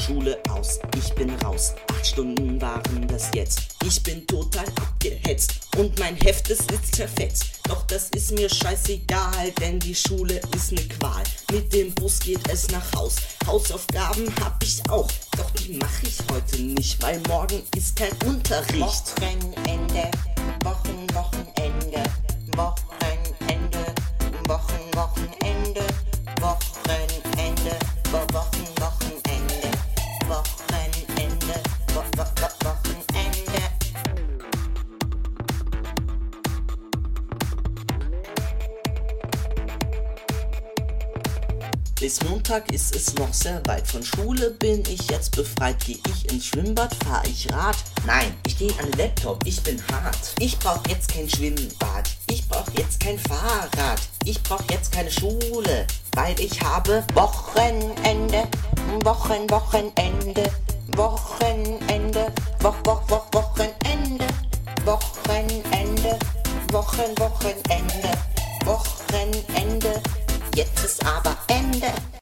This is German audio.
Schule aus, ich bin raus. 8 Stunden waren das jetzt. Ich bin total abgehetzt und mein Heft, es ist zerfetzt. Doch das ist mir scheißegal, denn die Schule ist ne Qual. Mit dem Bus geht es nach Haus. Hausaufgaben hab ich auch, doch die mach ich heute nicht, weil morgen ist kein Unterricht. Wochenende, Wochenende, Wochenende, Wochenende, Wochenende, Wochenende, Wochenende, Wochenende. Bis Montag ist es noch sehr weit. Von Schule bin ich jetzt befreit. Geh ich ins Schwimmbad, fahr ich Rad? Nein, ich geh an den Laptop, ich bin hart. Ich brauch jetzt kein Schwimmbad, ich brauch jetzt kein Fahrrad. Ich brauch jetzt keine Schule, weil ich habe Wochenende, Wochenende, Wochenende, Wochenende, Wochenende, Wochenende, Wochenende. Jetzt ist aber Ende.